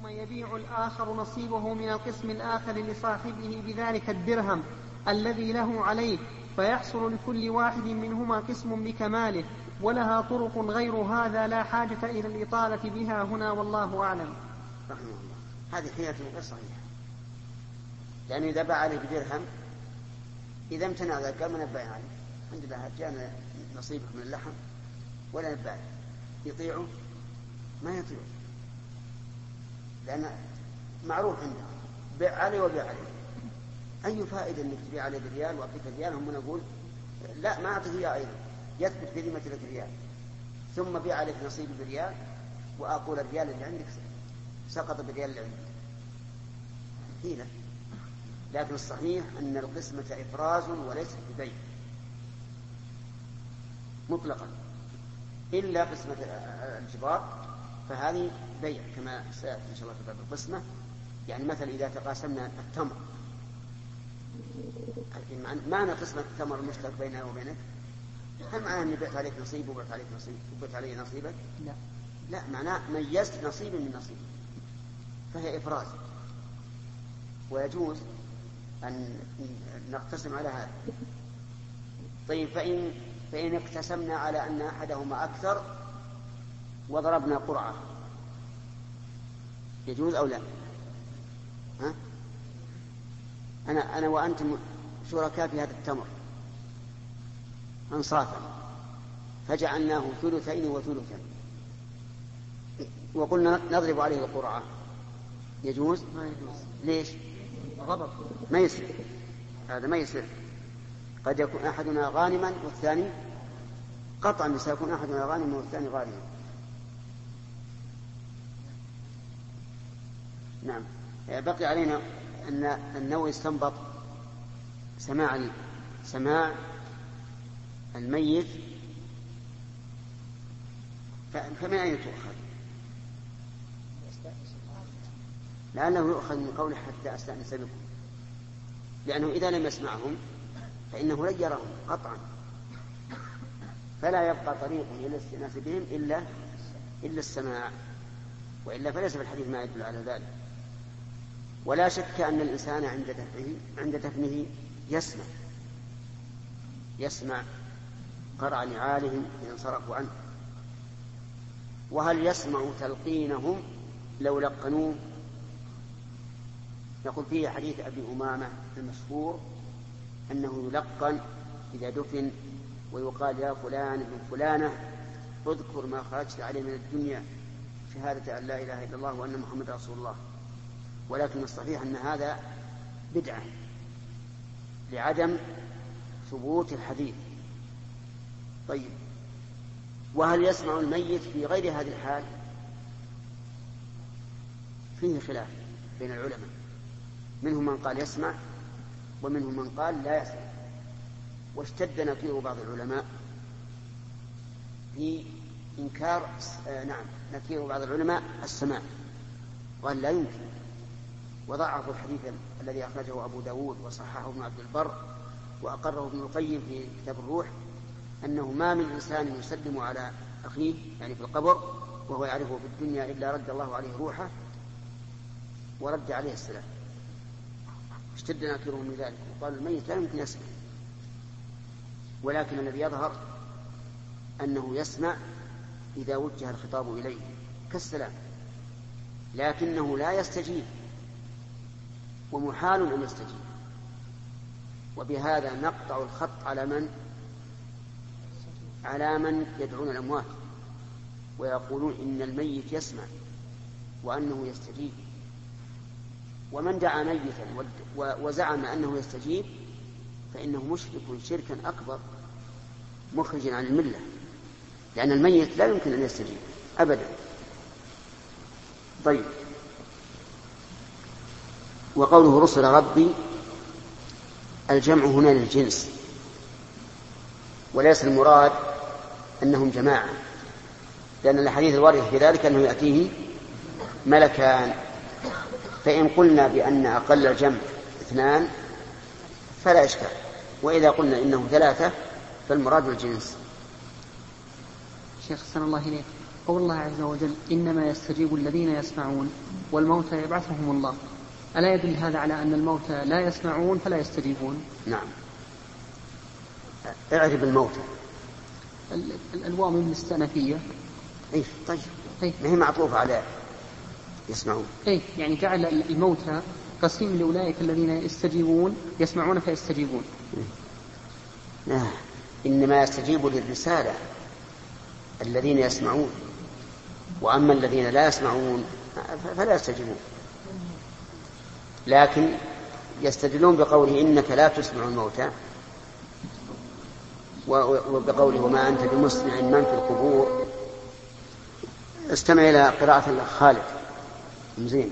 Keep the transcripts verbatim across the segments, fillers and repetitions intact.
ثم يبيع الآخر نصيبه من القسم الآخر لصاحبه بذلك الدرهم الذي له عليه، فيحصل لكل واحد منهما قسم بكماله، ولها طرق غير هذا لا حاجة إلى الإطالة بها هنا، والله أعلم. رحمه الله. هذه حيلة غير صحيحة، لأن إذا باع عليه بدرهم إذا امتنع ذلك قال ما نباع عليه، الحمد لله جاءنا نصيبه من اللحم ولا نباع، يطيعه ما يطيعه، لأن معروف عنده بيع عليه وبيع عليه. أي فائدة أنك تبيع عليه بريال وأعطيك ريال، هم نقول لا ما أعطيك إياه أيضا، يثبت في ذمة لك ريال، ثم بيع عليك نصيب بريال وأقول الريال اللي عندك سقط بالريال اللي عندك، حيلة. لكن الصحيح أن القسمة إفراز وليست ببيع مطلقا، إلا قسمة الجبار فهذه بيع كما سيأتي إن شاء الله في باب القسمة. يعني مثلا إذا تقاسمنا التمر، معنى قسمة التمر المشترك بيننا وبينك، هل معناه أني بعت عليك نصيب وبعت عليك نصيب وبعت علي نصيبك؟ لا لا، معناه ميزت نصيبا من نصيب، فهي إفراز، ويجوز أن نقتسم على هذا. طيب فإن, فإن اقتسمنا على أن أحدهما أكثر وضربنا قرعة يجوز أو لا؟ ها؟ أنا, أنا وأنتم شركاء في هذا التمر أنصافا، فجعلناه ثلثين وثلثا وقلنا نضرب عليه القرعة، يجوز؟ ما يجوز. ليش؟ غضب ما يصير، هذا ما يصير. قد يكون أحدنا غانما والثاني قطعا، سيكون أحدنا غانما والثاني غانما. نعم. بقي علينا أن النووي استنبط سماع سماع الميت، فمن أين تؤخذ؟ لأنه يؤخذ من قوله حتى أستأنس بكم، لأنه إذا لم يسمعهم فإنه لن يرهم قطعا، فلا يبقى طريق إلى الاستئناس بهم إلا إلا السماع، وإلا فليس في الحديث ما يدل على ذلك. ولا شك أن الإنسان عند دفنه عند دفنه يسمع يسمع قرع نعالهم إذا انصرفوا عنه. وهل يسمع تلقينهم لو لقنوه؟ نقول فيه حديث أبي أمامة المشهور أنه يلقن إذا دفن ويقال يا فلان ابن فلانة اذكر ما خرجت عليه من الدنيا شهادة أن لا إله إلا الله وأن محمد رسول الله. ولكن الصحيح أن هذا بدعة لعدم ثبوت الحديث. طيب، وهل يسمع الميت في غير هذه الحال؟ فيه خلاف بين العلماء، منهم من قال يسمع ومنهم من قال لا يسمع. واشتد نكير بعض العلماء في إنكار آه نعم نكير بعض العلماء السماع، قال لا يمكن، وضعف الحديث الذي أخرجه أبو داود وصححه ابن عبد البر وأقره ابن القيم في كتاب الروح، أنه ما من إنسان يسلم على أخيه يعني في القبر وهو يعرفه في الدنيا إلا رد الله عليه روحه ورد عليه السلام. اشتد ناكرهم من ذلك وقالوا الميت لا يمكن يسمع. ولكن الذي يظهر أنه يسمع إذا وجه الخطاب إليه كالسلام، لكنه لا يستجيب، ومحال أن يستجيب. وبهذا نقطع الخط على من على من يدعون الأموات ويقولون إن الميت يسمع وأنه يستجيب. ومن دعا ميتا وزعم أنه يستجيب فإنه مشرك شركا أكبر مخرج عن الملة، لأن الميت لا يمكن أن يستجيب أبدا. طيب، وقوله رسل ربي الجمع هنا للجنس، وليس المراد أنهم جماعة، لأن الحديث الوارد في ذلك أنه يأتيه ملكان. فإن قلنا بأن أقل الجمع اثنان فلا إشكال، وإذا قلنا إنه ثلاثة فالمراد الجنس. شيخ صلى الله عليه قول الله عز وجل إنما يستجيب الذين يسمعون والموتى يبعثهم الله، ألا يدل هذا على أن الموتى لا يسمعون فلا يستجيبون؟ نعم. اعرف الموتى. الألواء من الاستئنافية. إيه طيب. إيه؟ ما هي معطوفة على يسمعون. إيه يعني جعل الموتى قسيم لأولئك الذين يستجيبون يسمعون فيستجيبون. لا، إنما يستجيب للرسالة الذين يسمعون، وأما الذين لا يسمعون فلا يستجيبون. لكن يستدلون بقوله إنك لا تسمع الموتى، وبقوله وما أنت بمسمع من في القبور. استمع إلى قراءة الأخ خالد زين.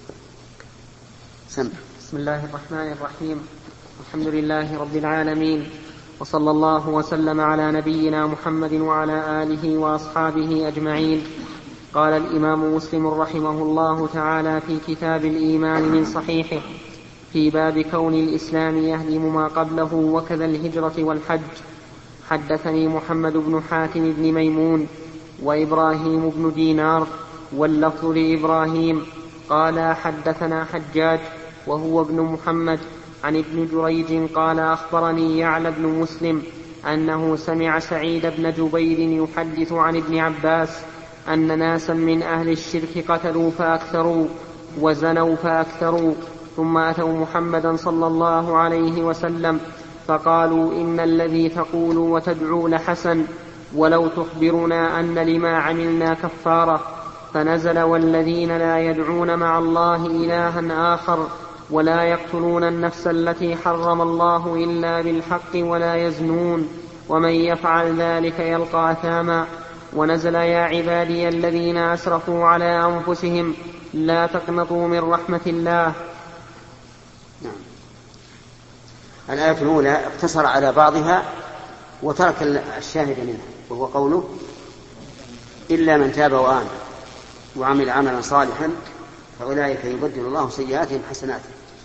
سمع. بسم الله الرحمن الرحيم. الحمد لله رب العالمين، وصلى الله وسلم على نبينا محمد وعلى آله وأصحابه أجمعين. قال الإمام مسلم رحمه الله تعالى في كتاب الإيمان من صحيحه في باب كون الإسلام يهدم ما قبله وكذا الهجرة والحج: حدثني محمد بن حاتم بن ميمون وإبراهيم بن دينار واللفظ لإبراهيم قال حدثنا حجاج وهو ابن محمد عن ابن جريج قال أخبرني يعلى بن مسلم أنه سمع سعيد بن جبير يحدث عن ابن عباس أن ناسا من أهل الشرك قتلوا فأكثروا وزنوا فأكثروا، ثم أتوا محمدا صلى الله عليه وسلم فقالوا إن الذي تقول وتدعو لحسن، ولو تخبرنا أن لما عملنا كفارة. فنزل والذين لا يدعون مع الله إلها آخر ولا يقتلون النفس التي حرم الله إلا بالحق ولا يزنون ومن يفعل ذلك يلقى أثاما. ونزل يا عبادي الذين أسرفوا على أنفسهم لا تقنطوا من رحمة الله. نعم. الآية الأولى اقتصر على بعضها وترك الشاهد منها، وهو قوله إلا من تاب وآمن وعمل عملا صالحا فأولئك يبدل الله سيئاتهم حسنات.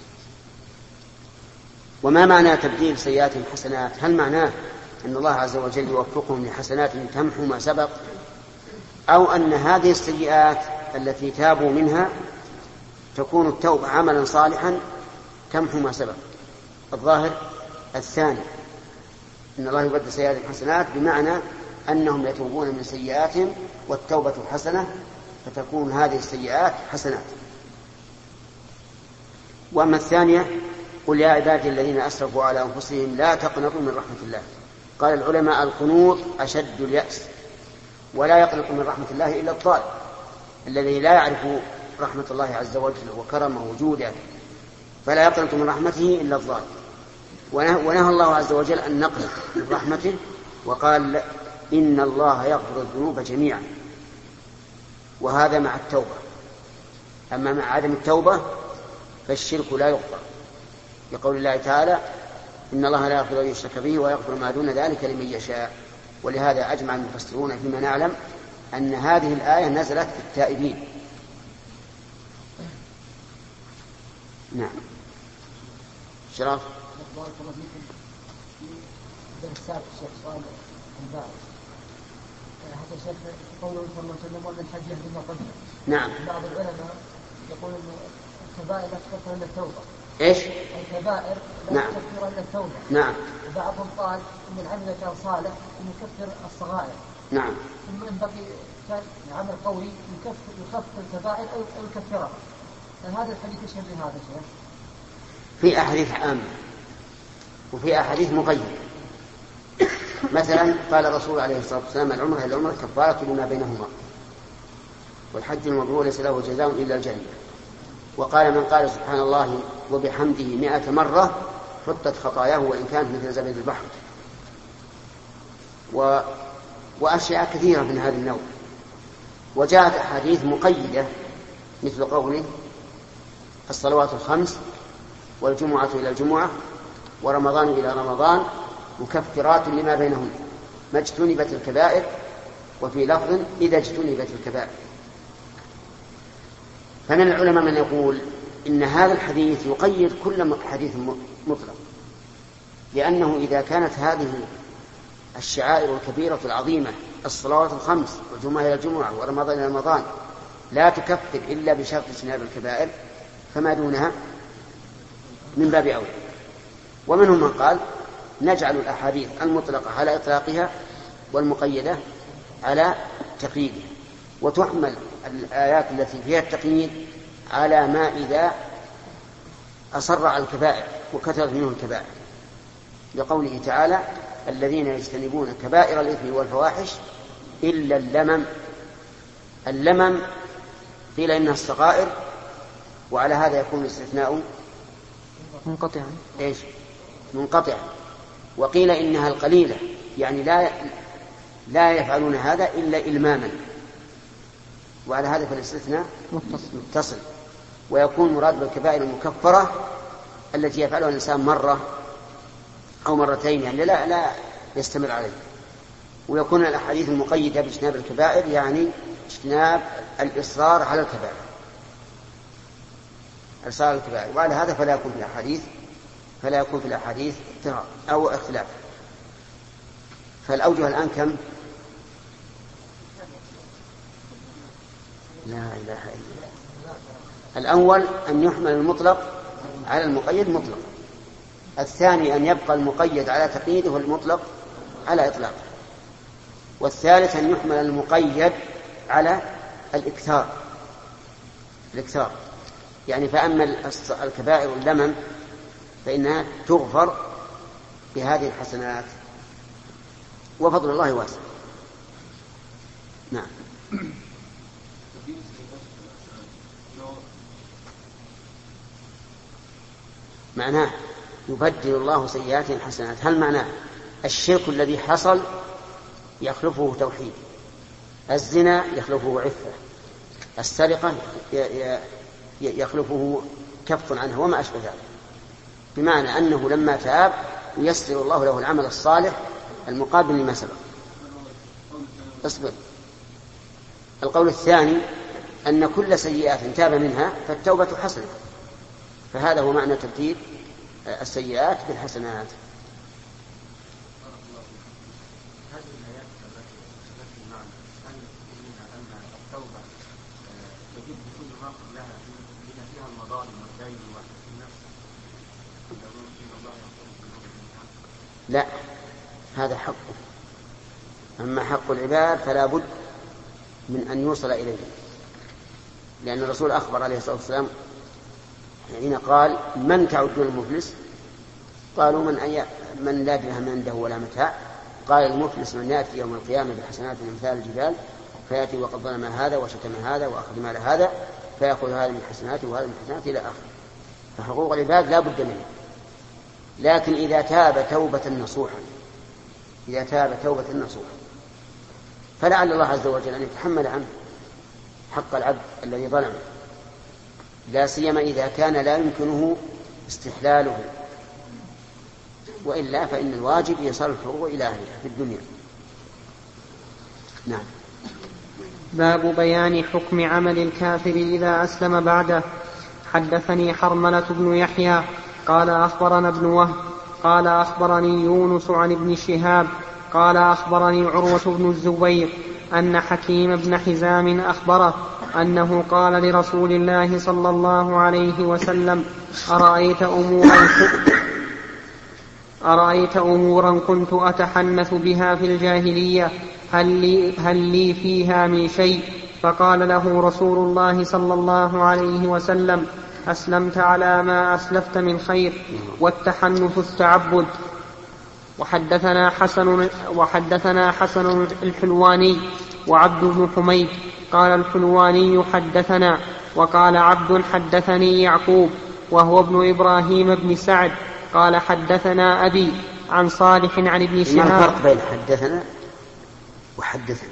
وما معنى تبديل سيئاتهم حسنات؟ هل معناه أن الله عز وجل يوفقهم لحسنات تمحو ما سبق، أو أن هذه السيئات التي تابوا منها تكون التوبة عملا صالحا تمحو ما سبق؟ الظاهر الثاني، إن الله يبدل سيئاتهم حسنات بمعنى أنهم يتوبون من سيئاتهم والتوبة حسنة فتكون هذه السيئات حسنات. وأما الثانية قل يا عبادي الذين أسرفوا على أنفسهم لا تقنطوا من رحمة الله. قال العلماء القنوط أشد اليأس، ولا يقنط من رحمة الله إلا الضال الذي لا يعرف رحمة الله عز وجل وكرمه وجوده، فلا يقنط من رحمته إلا الضال. ونهى الله عز وجل أن نقنط من رحمته وقال إن الله يغفر الذنوب جميعا، وهذا مع التوبة. أما مع عدم التوبة فالشرك لا يغفر، لقول الله تعالى إن الله لا يغفر أن يشرك به ويغفر ما دون ذلك لمن يشاء. ولهذا أجمع المفسرون فيما نعلم أن هذه الآية نزلت في التائبين. نعم. شرف. بارك الله فيكم. في درس سابق الشيخ سؤال الباعث حتى الشيخ قوله صلى الله عليه وسلم ومن الحج يهدي ما قبله. نعم. بعض العلماء يقول أن الكبائر لا تكفر إلا التوبة. إيش؟ الكبائر لا نعم. تكفر إلا التوبة. نعم. وبعضهم قال إن العمل كان صالح يكفر الصغائر. نعم. ثم إن بقي كان عمل قوي يكفر يخفف الكبائر أو يكفرها. هذا الحديث يشبه هذا الشيء. في أحاديث عامة وفي أحاديث مقيدة. مثلا قال الرسول عليه الصلاة والسلام العمرة إلى العمرة كفارة لما بينهما، والحج المبرور ليس له جزاء إلا الجنة. وقال من قال سبحان الله وبحمده مئة مرة حطت خطاياه وإن كانت مثل زبد البحر. و... وأشياء كثيرة من هذا النوع. وجاءت أحاديث مقيدة مثل قوله الصلوات الخمس والجمعة إلى الجمعة ورمضان إلى رمضان مكفرات لما بينهم ما اجتنبت الكبائر، وفي لفظ إذا اجتنبت الكبائر. فمن العلماء من يقول إن هذا الحديث يقيد كل حديث مطلق، لأنه إذا كانت هذه الشعائر الكبيرة العظيمة الصلوات الخمس والجمعة إلى الجمعة ورمضان إلى رمضان لا تكفر إلا بشرط اجتناب الكبائر فما دونها من باب أولى. ومنهم من قال نجعل الأحاديث المطلقة على إطلاقها والمقيدة على تقييدها، وتحمل الآيات التي فيها التقييد على ما إذا أصر على الكبائر وكثرت منه الكبائر، لقوله تعالى الذين يجتنبون كبائر الإثم والفواحش إلا اللمم. اللمم قيل إنها الصغائر، وعلى هذا يكون الاستثناء منقطعا إيش منقطعا، وقيل إنها القليلة يعني لا لا يفعلون هذا إلا إلماما، وعلى هذا فالاستثناء متصل. ويكون مراد بالكبائر المكفرة التي يفعلها الإنسان مرة أو مرتين يعني لا لا يستمر عليه. ويكون الأحاديث المقيدة باجتناب الكبائر يعني اجتناب الإصرار على الكبائر الإصرار على الكبائر، وعلى هذا فلا يكون في الأحاديث فلا يكون في الأحاديث اضطراب أو اختلاف. فالأوجه الآن كم؟ لا إله إلا الله. الأول أن يحمل المطلق على المقيد مطلق، الثاني أن يبقى المقيد على تقييده والمطلق على إطلاقه، والثالث أن يحمل المقيد على الإكثار الإكثار يعني فأما الكبائر اللمم فإنها تغفر بهذه الحسنات وفضل الله واسع. نعم. معناه يبدل الله سيئاتهم حسنات. هل معناه الشرك الذي حصل يخلفه توحيد، الزنا يخلفه عفة، السرقة يخلفه كف عنها وما أشبه ذلك، بمعنى أنه لما تاب ييسر الله له العمل الصالح المقابل لما سبق. اصبر. القول الثاني أن كل سيئات تاب منها فالتوبة حسنة، فهذا هو معنى ترتيب السيئات بالحسنات. لا، هذا حقه. أما حق العباد فلا بد من أن يوصل إليه، لأن الرسول أخبر عليه الصلاة والسلام حين قال من تعدون المفلس؟ قالوا من, أي من لا درهم عنده ولا متاع. قال المفلس من يأتي يوم القيامة بحسنات أمثال الجبال فيأتي وقد ظلم هذا وشتم هذا وأخذ مال هذا فيأخذ هذا من حسناته وهذا من حسناته إلى آخره. فحقوق العباد لا بد منه، لكن إذا تاب توبة نصوحا إذا تاب توبة نصوحا فلعل الله عز وجل أن يتحمل عنه حق العبد الذي ظلمه، لا سيما إذا كان لا يمكنه استحلاله، وإلا فإن الواجب يصل الحقوق إلى أهلها في الدنيا. نعم. باب بيان حكم عمل الكافر إذا أسلم بعده. حدثني حرملة بن يحيى قال أخبرنا ابن وهب قال أخبرني يونس عن ابن شهاب قال أخبرني عروة بن الزبير أن حكيم بن حزام أخبره أنه قال لرسول الله صلى الله عليه وسلم أرأيت أمورا, أرأيت أمورا كنت أتحنث بها في الجاهلية هل لي, هل لي فيها من شيء؟ فقال له رسول الله صلى الله عليه وسلم أسلمت على ما أسلفت من خير، والتحنث التعبد. وحدثنا حسن, وحدثنا حسن الحلواني وعبد بن حميد قال الحلواني حدثنا، وقال عبد حدثني يعقوب وهو ابن إبراهيم بن سعد قال حدثنا أبي عن صالح عن ابن شهاب. ما الفرق بين حدثنا وحدثني؟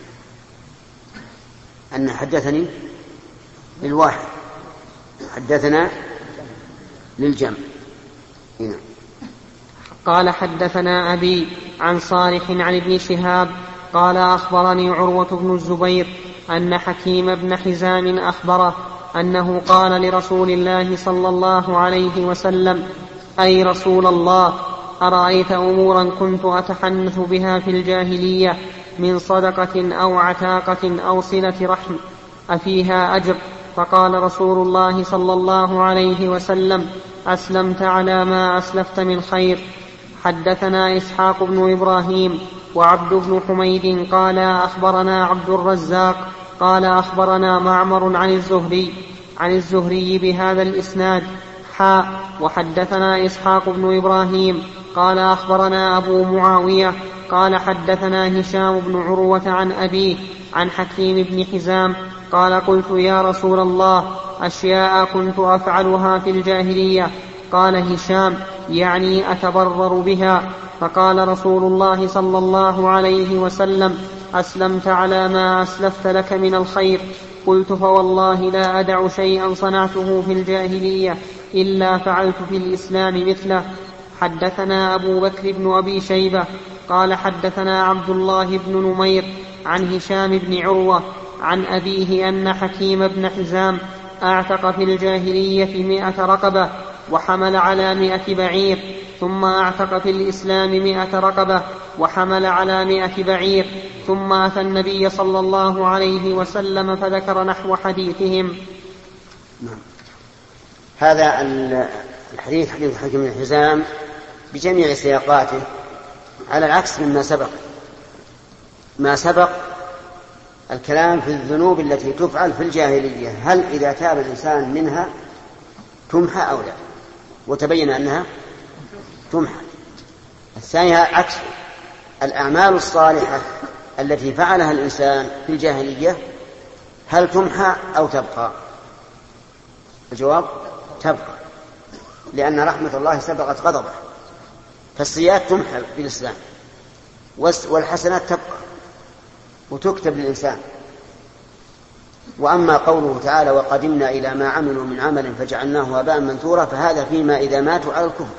أن حدثني للواحد، حدثنا للجمع. هنا قال حدثنا أبي عن صالح عن ابن شهاب قال أخبرني عروة بن الزبير أن حكيم بن حزام أخبره أنه قال لرسول الله صلى الله عليه وسلم أي رسول الله أرأيت أمورا كنت أتحنث بها في الجاهلية من صدقة أو عتاقة أو صلة رحم أفيها أجر؟ فقال رسول الله صلى الله عليه وسلم: أسلمت على ما أسلفت من خير. حدثنا إسحاق بن إبراهيم وعبد بن حميد قال أخبرنا عبد الرزاق قال أخبرنا معمر عن الزهري عن الزهري بهذا الإسناد حاء. وحدثنا إسحاق بن إبراهيم قال أخبرنا أبو معاوية قال حدثنا هشام بن عروة عن أبيه عن حكيم بن حزام قال: قلت يا رسول الله أشياء كنت أفعلها في الجاهلية. قال هشام: يعني أتبرر بها. فقال رسول الله صلى الله عليه وسلم: أسلمت على ما أسلفت لك من الخير. قلت: فوالله لا أدع شيئا صنعته في الجاهلية إلا فعلت في الإسلام مثله. حدثنا أبو بكر بن أبي شيبة قال حدثنا عبد الله بن نمير عن هشام بن عروة عن أبيه أن حكيم بن حزام أعتق في الجاهلية مئة رقبة وحمل على مئة بعير، ثم أعتق في الإسلام مئة رقبة وحمل على مئة بعير، ثم أتى النبي صلى الله عليه وسلم فذكر نحو حديثهم. هذا الحديث حديث حكيم بن حزام بجميع سياقاته على العكس مما سبق. ما سبق الكلام في الذنوب التي تفعل في الجاهلية، هل إذا تاب الإنسان منها تمحى أو لا، وتبين أنها تمحى. الثانية عكس الأعمال الصالحة التي فعلها الإنسان في الجاهلية، هل تمحى أو تبقى؟ الجواب: تبقى، لأن رحمة الله سبقت غضبه، فالسيئات تمحى في الإسلام والحسنات تبقى وتكتب للإنسان. وأما قوله تعالى: وقدمنا إلى ما عملوا من عمل فجعلناه هباء منثورا، فهذا فيما إذا ماتوا على الكفر،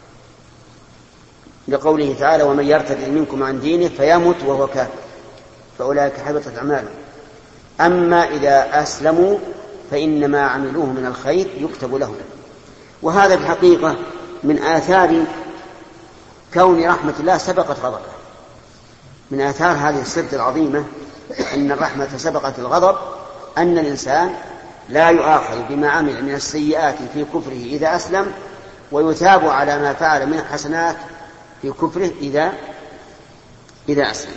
لقوله تعالى: ومن يرتد منكم عن دينه فيمت وهو كافر فأولئك حبطت أعمالهم. أما إذا أسلموا فإن ما عملوه من الخير يكتب لهم. وهذا بحقيقة من آثار كون رحمة الله سبقت غضبه، من آثار هذه السد العظيمة أن الرحمة سبقت الغضب، أن الإنسان لا يؤاخذ بما عمل من السيئات في كفره إذا أسلم، ويثاب على ما فعل من الحسنات في كفره إذا إذا أسلم.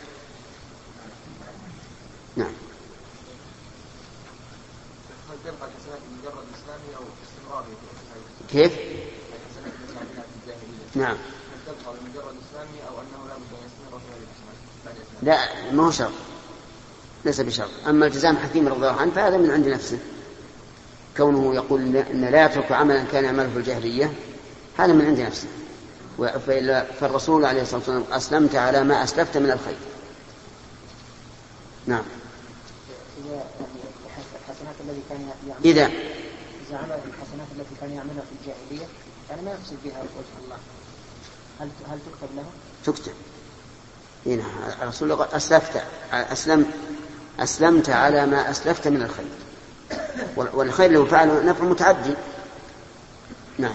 نعم. كيف؟ نعم. لا، ما هو شرط، ليس بشرط. أما التزام حكيم رضي الله عنه فهذا من عند نفسه، كونه يقول أن لا يترك عملا كان يعمله في الجاهلية، هذا من عند نفسه. فالرسول عليه الصلاة والسلام: أسلمت على ما أسلفت من الخير. نعم. إذا إذا عمل الحسنات التي كان يعملها في الجاهلية يعني ما يقصد بها وجه الله، هل هل تكتب له؟ تكتب. هنا الرسول قال: أسلفت أسلم أسلمت على ما أسلفت من الخير، والخير له فعل نفع متعدي. نعم.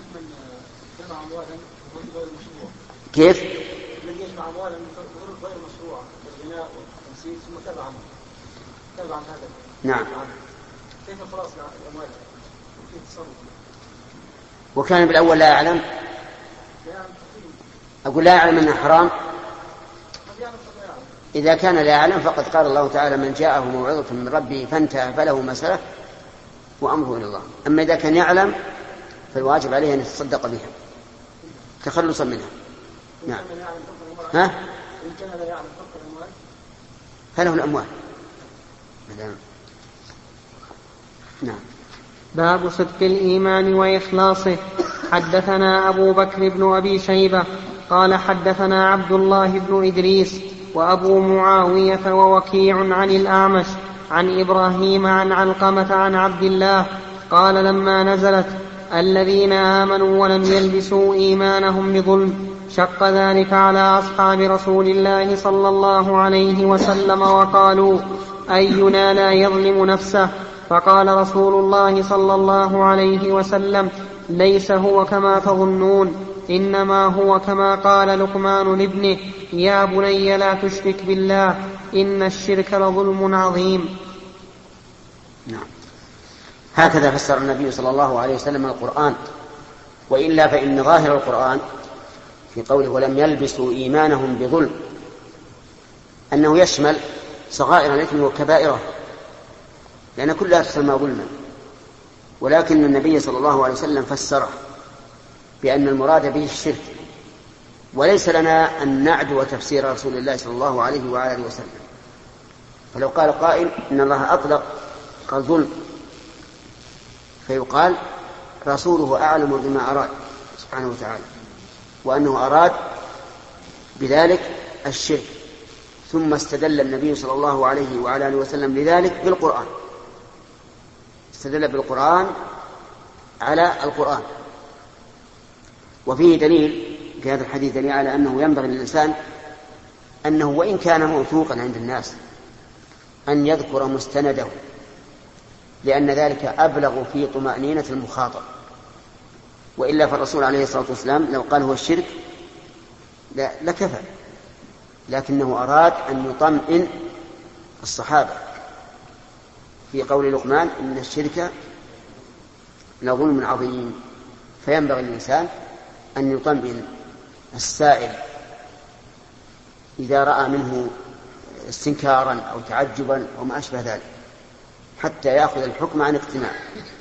كيف؟ الذي يجمع أموالا غير مشروعة بالغناء والتمثيل ثم تبع تبع هذا. نعم. كيف خلاص الأموال؟ كيف تصرف؟ وكان بالأول لا يعلم. أقول لا يعلم أنه حرام. إذا كان لا يعلم فقد قال الله تعالى: من جاءه موعظة من ربه فانتهى فله ما سلف وأمره إلى الله. أما إذا كان يعلم فالواجب عليه أن يتصدق بها تخلصا منها. نعم. ها؟ إن كان لا يعلم فقط الأموال فله الأموال. نعم. باب صدق الإيمان وإخلاصه. حدثنا أبو بكر بن أبي شيبة قال حدثنا عبد الله بن إدريس وأبو معاوية ووكيع عن الأعمش عن إبراهيم عن علقمة عن عبد الله قال: لما نزلت الذين آمنوا ولم يلبسوا إيمانهم بظلم شق ذلك على أصحاب رسول الله صلى الله عليه وسلم وقالوا: أينا لا يظلم نفسه؟ فقال رسول الله صلى الله عليه وسلم: ليس هو كما تظنون، إنما هو كما قال لقمان لابنه يا بني لا تشرك بالله إن الشرك لظلم عظيم. نعم. هكذا فسر النبي صلى الله عليه وسلم القرآن، وإلا فإن ظاهر القرآن في قوله ولم يلبسوا إيمانهم بظلم أنه يشمل صغائر الإثم وكبائره، لأن كلها تسمى ظلما، ولكن النبي صلى الله عليه وسلم فسره بأن المراد به الشرك، وليس لنا أن نعدو تفسير رسول الله صلى الله عليه وآله وسلم. فلو قال قائل إن الله أطلق قال ظلم، فيقال رسوله أعلم بما أراد سبحانه وتعالى، وأنه أراد بذلك الشرك، ثم استدل النبي صلى الله عليه وعلى آله وسلم لذلك بالقرآن، استدل بالقرآن على القرآن. وفيه دليل في هذا الحديث دليل على أنه ينبغي للإنسان أنه وإن كان موثوقا عند الناس أن يذكر مستنده، لأن ذلك أبلغ في طمأنينة المخاطب، وإلا فالرسول عليه الصلاة والسلام لو قال هو الشرك لكفى، لكنه أراد أن يطمئن الصحابة في قول لقمان إن الشرك لظلم عظيم. فينبغي للإنسان أن يطمئن السائل إذا رأى منه استنكارا أو تعجبا أو ما أشبه ذلك، حتى يأخذ الحكم عن اقتناع.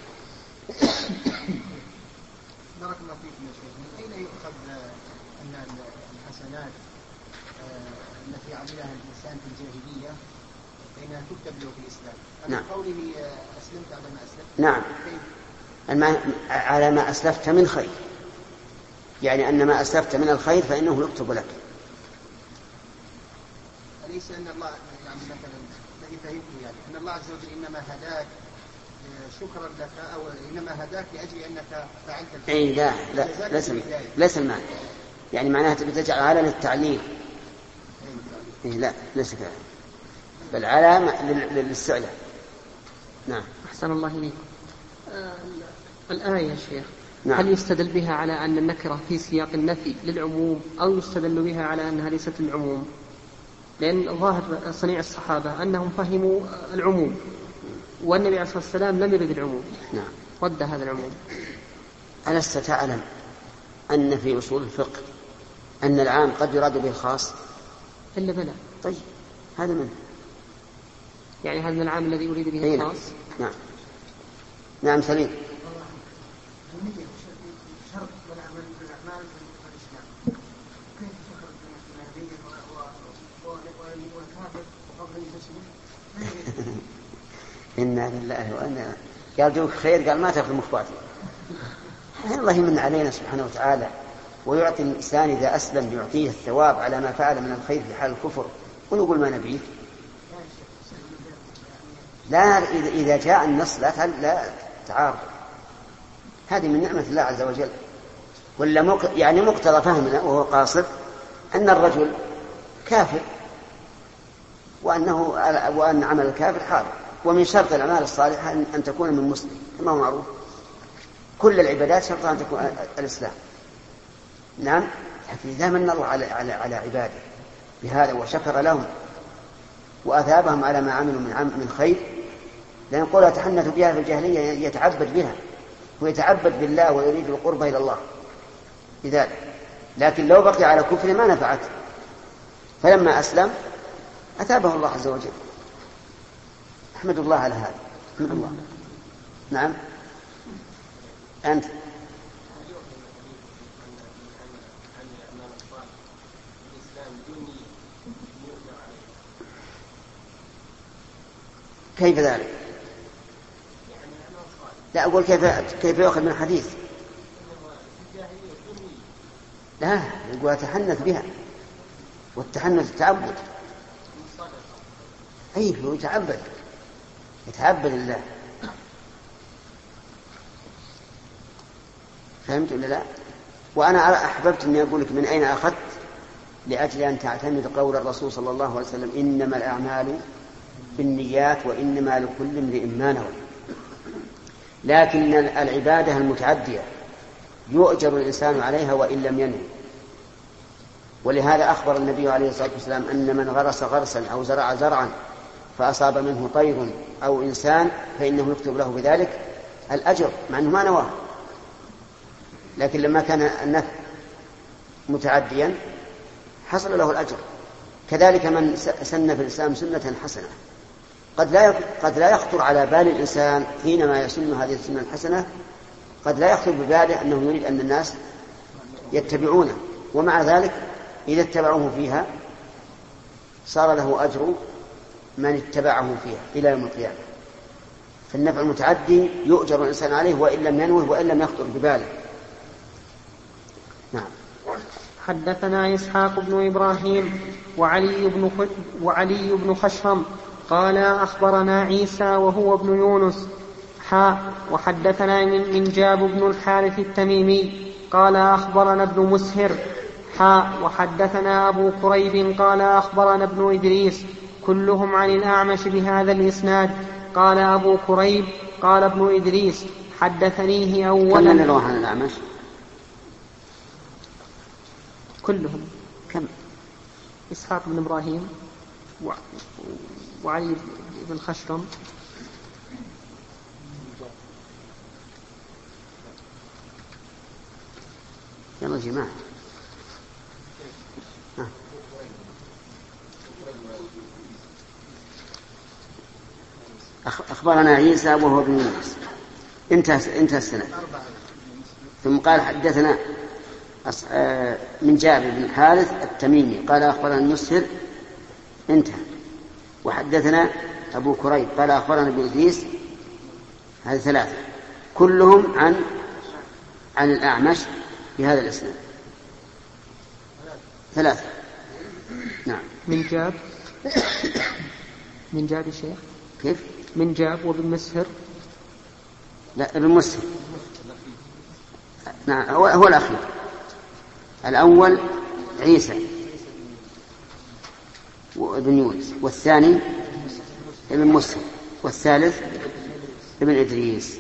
بارك الله فيكم يا شيخ. من أين يؤخذ أن الحسنات التي عملها الإنسان في الجاهلية فإنها تكتب له في الإسلام؟ نعم. قوله أسلمت على ما أسلفت. نعم. على ما أسلفت من خير، يعني أن ما أسلفت من الخير فإنه يكتب لك. أليس أن الله يعني مثلا الذي فهمته يعني أن الله عز وجل إنما هداك شكرا لك، أو إنما هداك لأجل أنك فعلت الخير؟ أي لا لا ليس ليس المعنى، يعني معناها بتجعل على للتعليل. إيه لا ليس كذا، بل على للاستعلاء. نعم. أحسن الله إليك. آه الآية يا شيخ، نعم. هل يستدل بها على أن النكرة في سياق النفي للعموم، أو يستدل بها على أنها ليست للعموم؟ لأن ظاهر صنيع الصحابة أنهم فهموا العموم، والنبي عليه الصلاة والسلام لم يرد العموم. نعم. رد هذا العموم. ألست تعلم أن في أصول الفقه أن العام قد يراد به الخاص؟ إلا بلى. طيب هذا منه، يعني هذا من العام الذي يريد به الخاص. نعم. نعم سليم. شرط والعمل بالأعمال في الإسلام، كيف تخرج من النبي والكافر قبل يسلم؟ إنا لله وإنا قال دوك خير، قال ما تأخذ مخباتي. الله يمن علينا سبحانه وتعالى، ويعطي الإنسان إذا أسلم يعطيه الثواب على ما فعل من الخير في حال الكفر، ونقول ما نبيه. لا إذا جاء النص لا لا تعارض، هذه من نعمة الله عز وجل. ولا مق... يعني مقتضى فهمنا وهو قاصد أن الرجل كافر، وأنه وأن عمل الكافر حرام، ومن شرط الأعمال الصالحة أن تكون من مسلم كما هو معروف. كل العبادات شرطها أن تكون الإسلام. نعم. لكن إذا من الله على على على عباده بهذا وشكر لهم وأثابهم على ما عملوا من عم من خير، لأن قولها تحنث بها في الجاهلية يتعبد بها ويتعبد بالله ويريد القرب إلى الله لذلك، لكن لو بقي على كفر ما نفعته. فلما أسلم أثابه الله عز وجل. أحمد الله على هذا. أحمد الله. نعم. أنت كيف ذلك؟ لا أقول كيف كيف يأخذ من الحديث؟ لا يقول أتحنث بها، والتحنث التعبد. أي هو يتعبد يتعبد لله. فهمت ولا لا؟ وأنا أحببت أني أقول لك من أين أخذت، لأجل أن تعتمد قول الرسول صلى الله عليه وسلم إنما الأعمال بالنيات وإنما لكل امرئ ما نوى. لكن العبادة المتعدية يؤجر الإنسان عليها وإن لم ينوي. ولهذا أخبر النبي عليه الصلاة والسلام أن من غرس غرسا أو زرع زرعا فأصاب منه طير أو إنسان فإنه يكتب له بذلك الأجر مع أنه ما نواه، لكن لما كان النفع متعديا حصل له الأجر. كذلك من سن في الإسلام سنة حسنة قد لا قد لا يخطر على بال الإنسان حينما يسن هذه السنة الحسنة، قد لا يخطر بباله أنه يريد أن الناس يتبعونه، ومع ذلك إذا اتبعوه فيها صار له أجر من اتبعه فيها إلى يوم القيامة. فالنفع المتعدي يؤجر الإنسان عليه وإن لم ينوه وإن لم يخطر بباله. نعم. حدثنا إسحاق بن إبراهيم وعلي بن وعلي بن خشرم قال أخبرنا عيسى وهو ابن يونس حاء وحدثنا من جاب بن الحارث التميمي قال أخبرنا ابن مسهر حاء وحدثنا أبو كريب قال أخبرنا ابن إدريس كلهم عن الأعمش بهذا الإسناد. قال أبو كريب قال ابن إدريس حدثنيه أولا. كم نروح عن الأعمش؟ كلهم. كم؟ إسحاق بن إبراهيم وعلي بن خشرم يلا جماعة. أخبرنا عيسى وهو ابن يونس انتهى انتهى السنة. ثم قال حدثنا من جابر بن الحارث التميمي قال أخبرنا المسهر انتهى. وحدثنا أبو كريب قال أخبرنا ابن إدريس. هذه ثلاثة كلهم عن عن الأعمش بهذا الاسم. ثلاثة. نعم. من جاب من جاب الشيخ كيف؟ من جاب وابن مسهر. لا ابن مسهر. نعم هو, هو الأخير. الأول عيسى وابن يونس والثاني ابن مسهر والثالث ابن إدريس.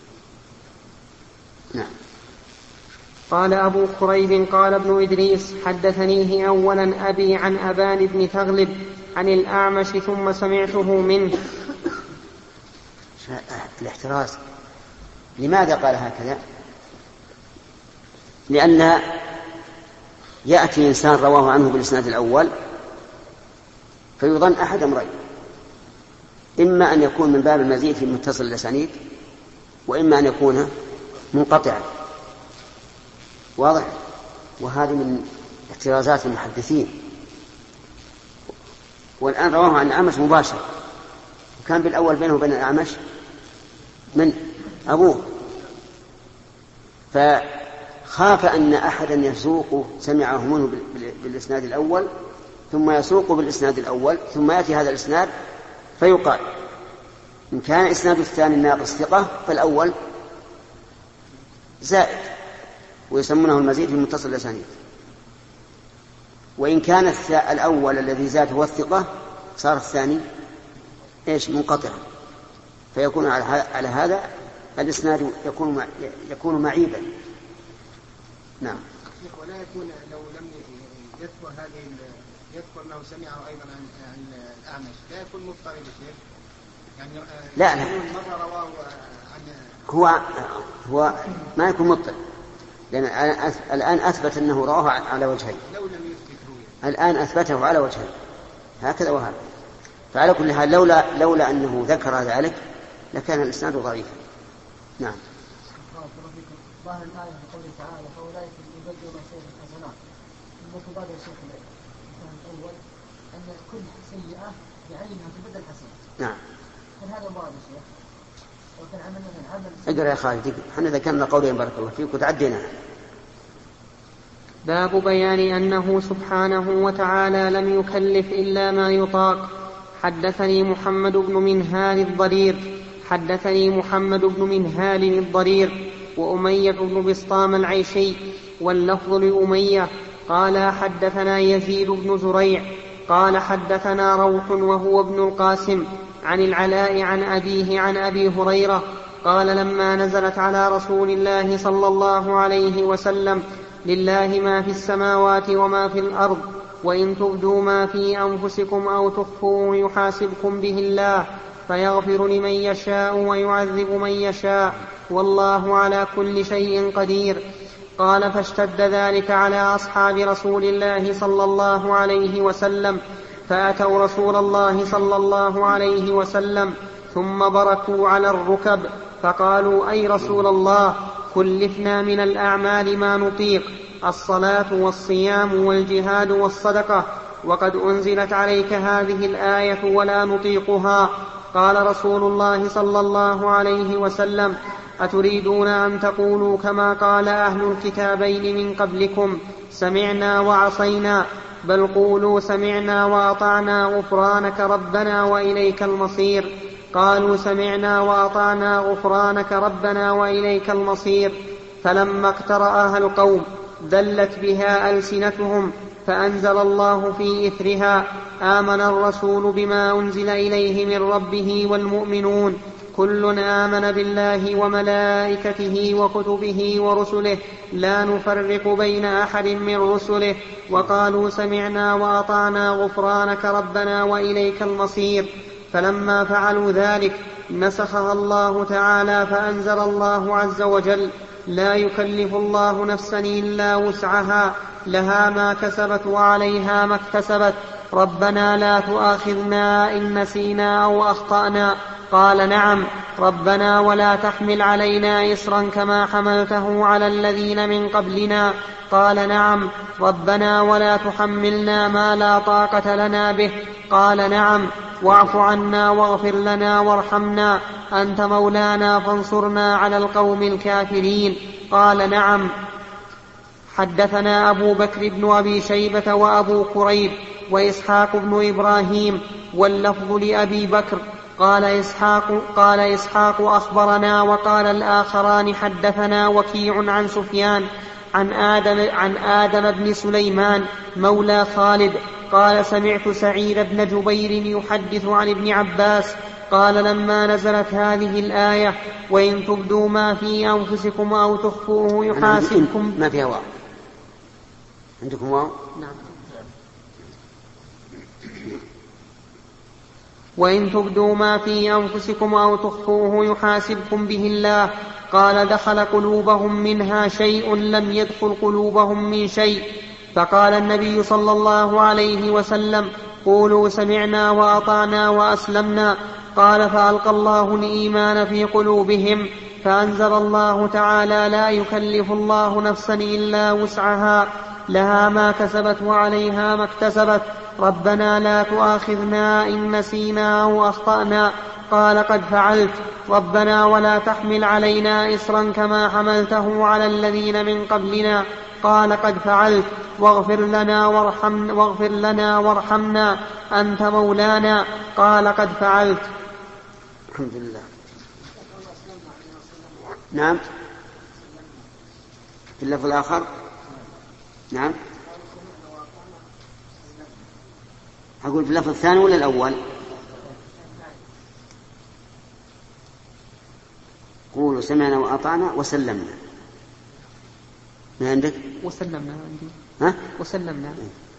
نعم. قال أبو كريب قال ابن إدريس حدثنيه أولا أبي عن أبان بن تغلب عن الأعمش ثم سمعته منه. الاحتراز. لماذا قال هكذا؟ لأن يأتي إنسان رواه عنه بالإسناد الأول فيظن أحد أمرين، إما أن يكون من باب المزيد في متصل الأسانيد وإما أن يكون منقطعا. واضح؟ وهذه من احترازات المحدثين. والآن رواه عن الأعمش مباشر، وكان بالأول بينه وبين الأعمش من أبوه، فخاف أن أحدا يسوق سمعه منه بالإسناد الأول ثم يسوق بالإسناد الأول ثم يأتي هذا الإسناد فيقال إن كان إسناد الثاني ناقص ثقة فالأول زائد ويسمونه المزيد في متصل الأسانيد، وإن كان الأول الذي زاد هو الثقة صار الثاني إيش منقطع، فيكون على هذا الإسناد يكون يكون معيبا. نعم. ولا يكون لو لم يذكر هذه يذكر أنه سمعه أيضا عن عن الأعمش لا يكون مضطرب الشيخ يعني. لا لا. مرة رواه عن هو هو ما يكون مضطرب، لأن الآن أثبت أنه رواه على وجهين. لو لم يثبت هو الآن أثبته على وجهين هكذا وهذا. فعلى كل حال لولا لولا أنه ذكر ذلك لكان الإسناد ضعيفا. نعم. ظاهر الآية في قوله تعالى فأولئك يبدلون سيئة الحسنات. ثم بعد الشيخ الفهم الأول أن كل سيئة بعينها تبدل حسنة. نعم. هل هذا مراد يا شيخ؟ وكان عملنا من عمل. اقرأ يا خالد. احنا ذكرنا قولين بارك الله فيك وتعدينا. باب بيان أنه سبحانه وتعالى لم يكلف إلا ما يطاق. حدثني محمد بن منهال الضرير حدثني محمد بن منهال الضرير وأمية بن بسطام العيشي واللفظ لأمية قال حدثنا يزيد بن زريع قال حدثنا روح وهو ابن القاسم عن العلاء عن أبيه عن أبي هريرة قال لما نزلت على رسول الله صلى الله عليه وسلم لله ما في السماوات وما في الأرض وإن تبدوا ما في أنفسكم أو تخفوه يحاسبكم به الله فيغفر لمن يشاء ويعذب من يشاء والله على كل شيء قدير. قال فاشتد ذلك على أصحاب رسول الله صلى الله عليه وسلم فأتوا رسول الله صلى الله عليه وسلم ثم بركوا على الركب فقالوا أي رسول الله كلفنا من الأعمال ما نطيق الصلاة والصيام والجهاد والصدقة وقد أنزلت عليك هذه الآية ولا نطيقها. قال رسول الله صلى الله عليه وسلم أتريدون أن تقولوا كما قال أهل الكتابين من قبلكم سمعنا وعصينا بل قولوا سمعنا وأطعنا غفرانك ربنا وإليك المصير. قالوا سمعنا وأطعنا غفرانك ربنا وإليك المصير. فلما اقترأها القوم دلت بها ألسنتهم فأنزل الله في إثرها آمن الرسول بما أنزل إليه من ربه والمؤمنون كل آمن بالله وملائكته وكتبه ورسله لا نفرق بين أحد من رسله وقالوا سمعنا وأطعنا غفرانك ربنا وإليك المصير. فلما فعلوا ذلك نسخها الله تعالى فأنزل الله عز وجل لا يكلف الله نفسا إلا وسعها لها ما كسبت وعليها ما اكتسبت ربنا لا تؤاخذنا إن نسينا أو أخطأنا. قال نعم ربنا ولا تحمل علينا إصرا كما حملته على الذين من قبلنا. قال نعم ربنا ولا تحملنا ما لا طاقة لنا به. قال نعم واعف عنا واغفر لنا وارحمنا أنت مولانا فانصرنا على القوم الكافرين. قال نعم. حدثنا أبو بكر بن أبي شيبة وأبو كريب وإسحاق بن إبراهيم واللفظ لأبي بكر. قال إسحاق, قال إسحاق أخبرنا وقال الآخران حدثنا وكيع عن سفيان عن آدم, عن آدم بن سليمان مولى خالد قال سمعت سعيد بن جبير يحدث عن ابن عباس قال لما نزلت هذه الآية وإن تبدوا ما في أنفسكم أو تخفوه يحاسبكم. ما فيها واو عندكم واو؟ نعم. وإن تبدوا ما في أنفسكم أو تخفوه يحاسبكم به الله. قال دخل قلوبهم منها شيء لم يدخل قلوبهم من شيء. فقال النبي صلى الله عليه وسلم قولوا سمعنا وأطعنا وأسلمنا. قال فألقى الله الإيمان في قلوبهم فأنزل الله تعالى لا يكلف الله نفسا إلا وسعها لها ما كسبت وعليها ما اكتسبت ربنا لا تؤاخذنا إن نسينا أو أخطأنا. قال قد فعلت ربنا ولا تحمل علينا إصرا كما حملته على الذين من قبلنا. قال قد فعلت واغفر لنا وارحمنا, واغفر لنا وارحمنا أنت مولانا. قال قد فعلت. الحمد لله. نعم في اللفظ الآخر. نعم أقول في اللفظ الثاني ولا الأول؟ قولوا سمعنا وأطعنا وسلمنا. ما عندك؟ وسلمنا عندي. ها؟ وسلمنا.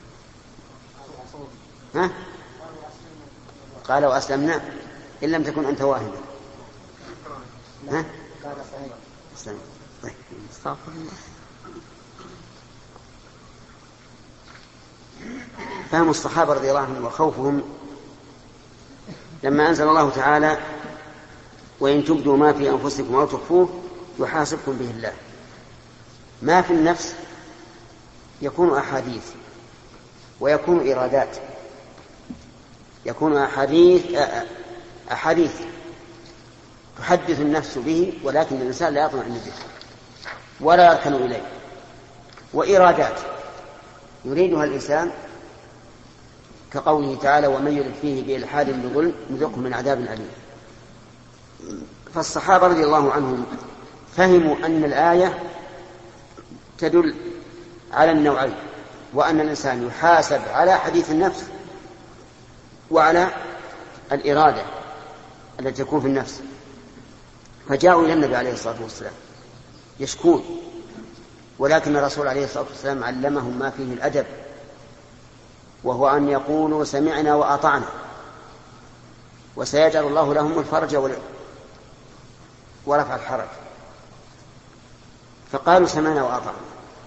ها؟ قال وأسلمنا إن لم تكن أنت واهما. ها؟ أسلم. طيب. استغفر الله. فهم الصحابة رضي الله عنهم وخوفهم لما أنزل الله تعالى وإن تبدوا ما في أنفسكم أو تخفوه يحاسبكم به الله. ما في النفس يكون أحاديث ويكون إرادات. يكون أحاديث أحاديث تحدث النفس به ولكن الإنسان لا يطمئن به ولا يركن إليه. وإرادات يريدها الإنسان كقوله تعالى ومن يرد فيه بإلحاد بظلم نذقه من عذاب أليم. فالصحابة رضي الله عنهم فهموا أن الآية تدل على النوعين وأن الإنسان يحاسب على حديث النفس وعلى الإرادة التي تكون في النفس. فجاءوا إلى النبي عليه الصلاة والسلام يشكون، ولكن الرسول عليه الصلاة والسلام علمهم ما فيه الأدب، وهو أن يقولوا سمعنا وأطعنا وسيجعل الله لهم الفرج ورفع الحرج. فقالوا سمعنا وأطعنا،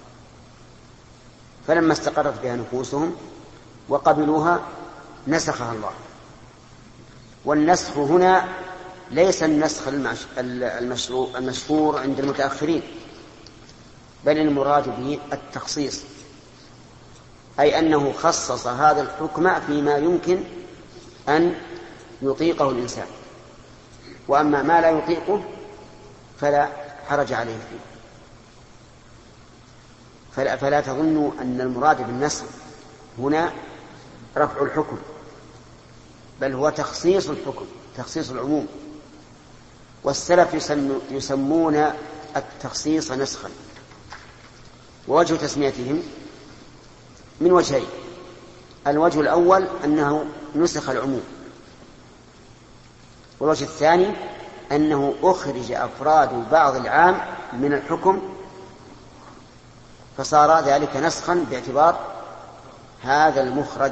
فلما استقرت بها نفوسهم وقبلوها نسخها الله. والنسخ هنا ليس النسخ المشهور عند المتأخرين، بل المراد به التخصيص، أي أنه خصص هذا الحكم فيما يمكن أن يطيقه الإنسان، وأما ما لا يطيقه فلا حرج عليه فيه. فلا, فلا تظنوا أن المراد بالنسخ هنا رفع الحكم، بل هو تخصيص الحكم، تخصيص العموم. والسلف يسمون التخصيص نسخا، ووجه تسميتهم من وجهين: الوجه الأول أنه نسخ العموم، والوجه الثاني أنه أخرج أفراد بعض العام من الحكم فصار ذلك نسخا باعتبار هذا المخرج.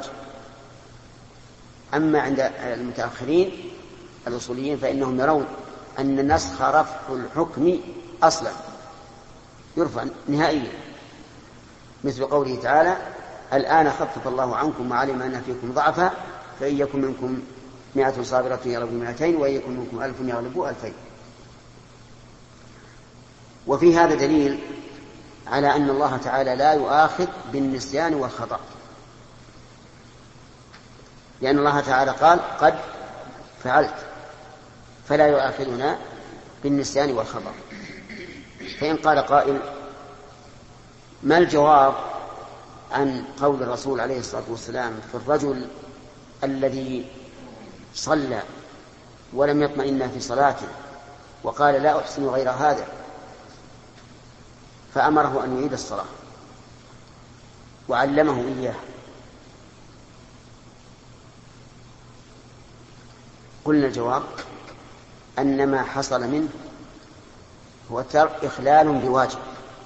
أما عند المتأخرين الأصوليين فإنهم يرون أن النسخ رفع الحكم أصلا، يرفع نهائيا، مثل قوله تعالى: الآن خفف الله عنكم وعلم أن فيكم ضعفا فإن يكن منكم مئة صابرة يغلبوا مئتين وإن يكن منكم ألف يغلبوا ألفين. وفي هذا دليل على أن الله تعالى لا يؤاخذ بالنسيان والخطأ، لأن الله تعالى قال: قد فعلت، فلا يؤاخذنا بالنسيان والخطأ. فإن قال قائل: ما الجواب عن قول الرسول عليه الصلاة والسلام في الرجل الذي صلى ولم يطمئن في صلاته وقال: لا أحسن غير هذا، فأمره أن يعيد الصلاة وعلمه إياه؟ قلنا الجواب أن ما حصل منه هو إخلال بواجب،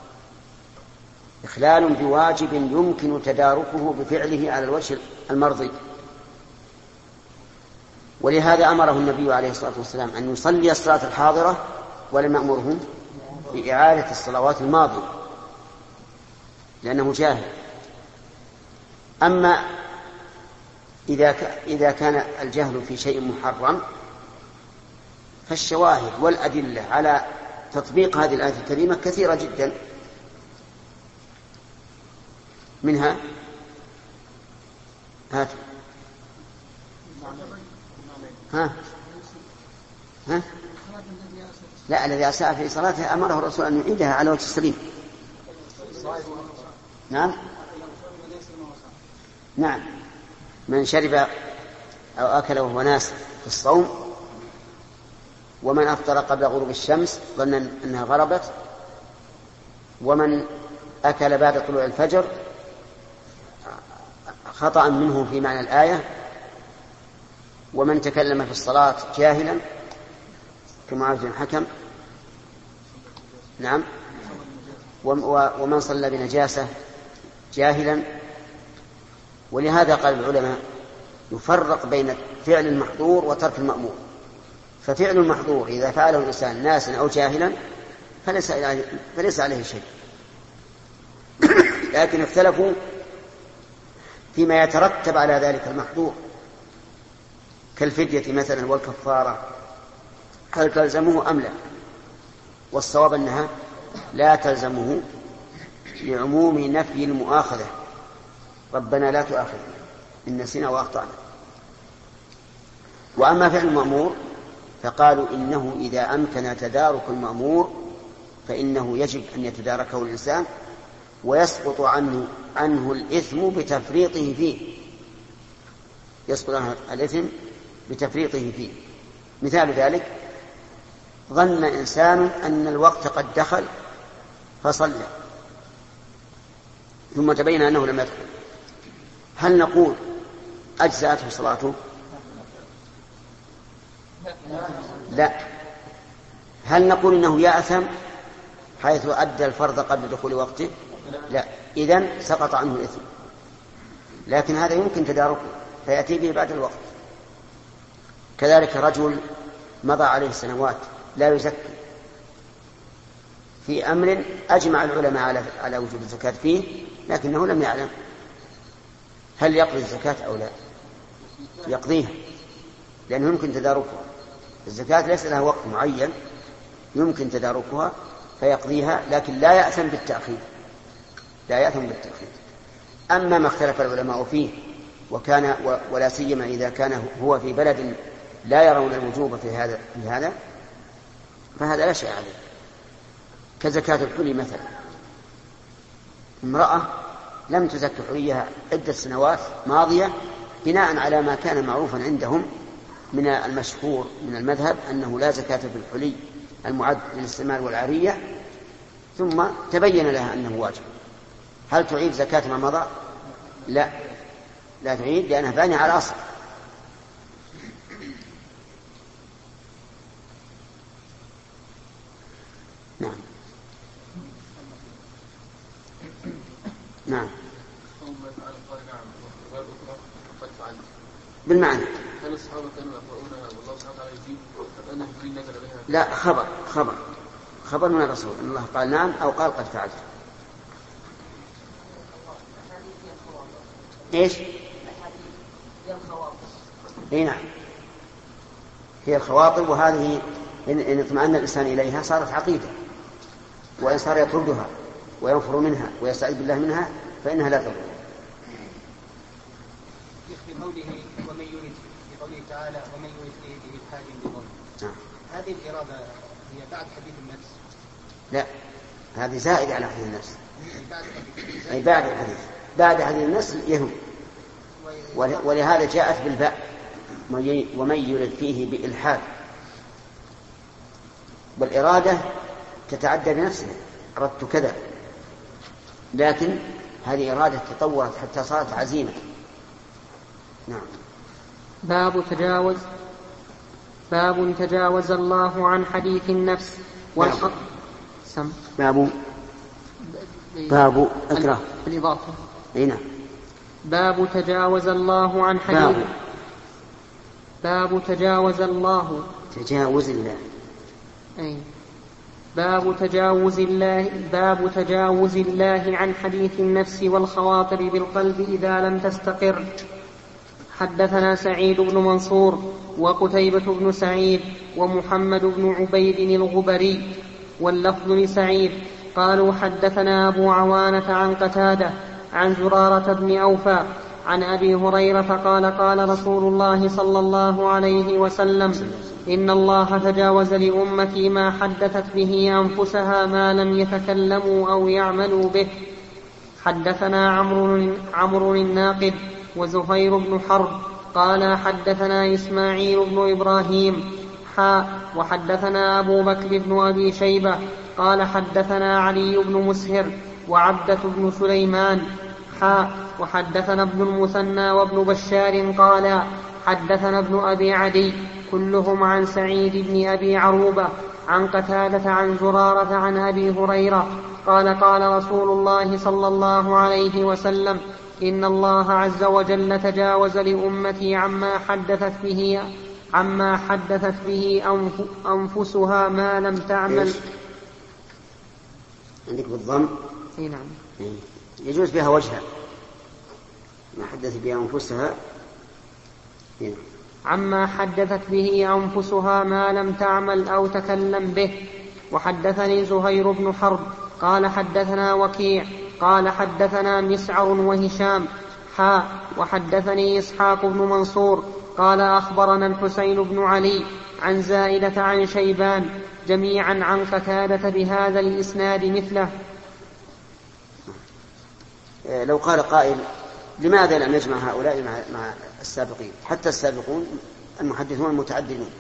إخلال بواجب يمكن تداركه بفعله على الوجه المرضي. ولهذا أمره النبي عليه الصلاة والسلام أن يصلي الصلاة الحاضرة ولم يأمره بإعادة الصلوات الماضية لأنه جاهل. أما إذا كان الجهل في شيء محرم فالشواهد والأدلة على تطبيق هذه الآية الكريمة كثيرة جدا، منها هات ها ها لا الذي أساء في صلاته أمره الرسول أن يعيدها على وجه السليم. نعم نعم من شرب أو أكل وهو ناس في الصوم، ومن أفطر قبل غروب الشمس ظنا أنها غربت، ومن أكل بعد طلوع الفجر خطأ منه في معنى الآية، ومن تكلم في الصلاة جاهلا كمعاذ بن الحكم، نعم، ومن صلى بنجاسة جاهلا. ولهذا قال العلماء يفرق بين فعل المحظور وترك المأمور. ففعل المحظور إذا فعله الإنسان ناسا أو جاهلا فليس فليس عليه شيء، لكن اختلفوا فيما يترتب على ذلك المحظور كالفدية مثلا والكفارة، هل تلزمه أم لا؟ والصواب أنها لا تلزمه لعموم نفي المؤاخذة: ربنا لا تؤاخذنا إن نسينا وأخطأنا. وأما فعل المأمور فقالوا إنه إذا أمكن تدارك المأمور فإنه يجب أن يتداركه الإنسان ويسقط عنه عنه الإثم بتفريطه فيه، يسقط عنه الإثم بتفريطه فيه. مثال ذلك: ظن إنسان أن الوقت قد دخل فصلى ثم تبين أنه لم يدخل، هل نقول أجزأته صلاته؟ لا. هل نقول إنه يأثم حيث أدى الفرض قبل دخول وقته؟ لا، إذن سقط عنه الإثم، لكن هذا يمكن تداركه فيأتي به بعد الوقت. كذلك رجل مضى عليه سنوات لا يزكي في أمر أجمع العلماء على على وجوب الزكاة فيه، لكنه لم يعلم، هل يقضي الزكاة أو لا؟ يقضيها، لأنه يمكن تداركها. الزكاة ليس لها وقت معين يمكن تداركها فيقضيها، لكن لا يأثم بالتأخير، لا يأثم بالتأخير. أما ما اختلف العلماء فيه وكان ولا سيما إذا كان هو في بلد لا يرون الوجوب في هذا في هذا فهذا لا شيء عليه، كزكاة الحلي مثلا. امرأة لم تزك حليها عدة سنوات ماضية بناء على ما كان معروفا عندهم من المشهور من المذهب أنه لا زكاة في الحلي المعد للاستعمال والعارية، ثم تبين لها أنه واجب. هل تعيد زكاة ما مضى؟ لا، لا تعيد، لأنها بانية على الأصل. نعم نعم بالمعنى. هل الصحابة كانوا يقرؤونها والله سبحانه وتعالى يجيب أن جبريل نزل بها؟ لا، خبر خبر خبر من الرسول أن الله قال نعم أو قال قد فعلت. إيش؟ إيه نعم، هي الخواطر، وهذه إن اطمأن الإنسان إليها صارت عقيدة، وإن صار يطردها وينفر منها ويستعيذ بالله منها فإنها لا تضر. في قوله ومن يريد في قوله تعالى ومن يريد فيه بإلحاد بظلم، نعم. هذه الإرادة هي بعد حديث النفس؟ لا، هذه زائدة على حديث النفس، بعد الحديث. أي بعد الحديث، بعد حديث النفس يهم، ولهذا جاءت بالباء ومن يريد فيه بإلحاد، والإرادة تتعدى بنفسها، أردت كذا، لكن هذه إرادة تطورت حتى صارت عزيمة. نعم. باب تجاوز باب تجاوز الله عن حديث النفس والحق. سم باب باب اقرأ الإضافة. أي نعم. باب تجاوز الله عن حديث باب, باب تجاوز الله تجاوز الله أي باب تجاوز الله باب تجاوز الله عن حديث النفس والخواطر بالقلب إذا لم تستقر. حدثنا سعيد بن منصور وقتيبة بن سعيد ومحمد بن عبيد الغبري واللفظ لسعيد قالوا حدثنا أبو عوانة عن قتادة عن زرارة بن أوفى عن أبي هريرة قال قال رسول الله صلى الله عليه وسلم إن الله تجاوز لأمتي ما حدثت به أنفسها ما لم يتكلموا أو يعملوا به. حدثنا عمرو عمرو الناقد وزهير بن حرب قال حدثنا إسماعيل بن إبراهيم حاء وحدثنا أبو بكر بن أبي شيبة قال حدثنا علي بن مسهر وعبدة بن سليمان حاء وحدثنا ابن المثنى وابن بشار قال حدثنا ابن أبي عدي كلهم عن سعيد بن أبي عروبة عن قتادة عن زرارة عن أبي هريرة قال قال رسول الله صلى الله عليه وسلم إن الله عز وجل تجاوز لأمتي عما حدثت به عما حدثت به أنفسها ما لم تعمل. عندك بالضم؟ اي نعم. يجوز بها وجهها ما حدثت به أنفسها هنا. عما حدثت به أنفسها ما لم تعمل أو تكلم به. وحدثني زهير بن حرب قال حدثنا وكيع قال حدثنا مسعر وهشام حاء وحدثني إسحاق بن منصور قال أخبرنا الحسين بن علي عن زائدة عن شيبان جميعا عن قتادة بهذا الإسناد مثله. لو قال قائل لماذا لم يجمع هؤلاء مع, مع السابقين حتى السابقون المحدثون المتعددون؟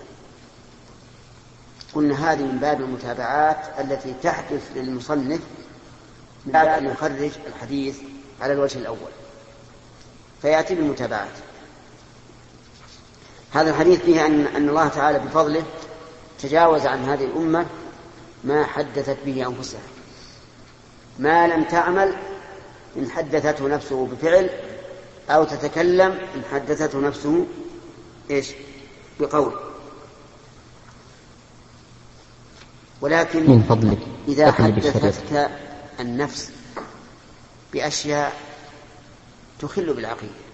قلنا هذه من باب المتابعات التي تحدث للمصنف من باب أن يخرج الحديث على الوجه الأول فيأتي بالمتابعات. هذا الحديث فيه أن, أن الله تعالى بفضله تجاوز عن هذه الأمة ما حدثت به أنفسها، ما لم تعمل إن حدثته نفسه بفعل، أو تتكلم إن حدثته نفسه إيش بقول. ولكن من فضلك إذا حدثتك النفس بأشياء تخل بالعقيدة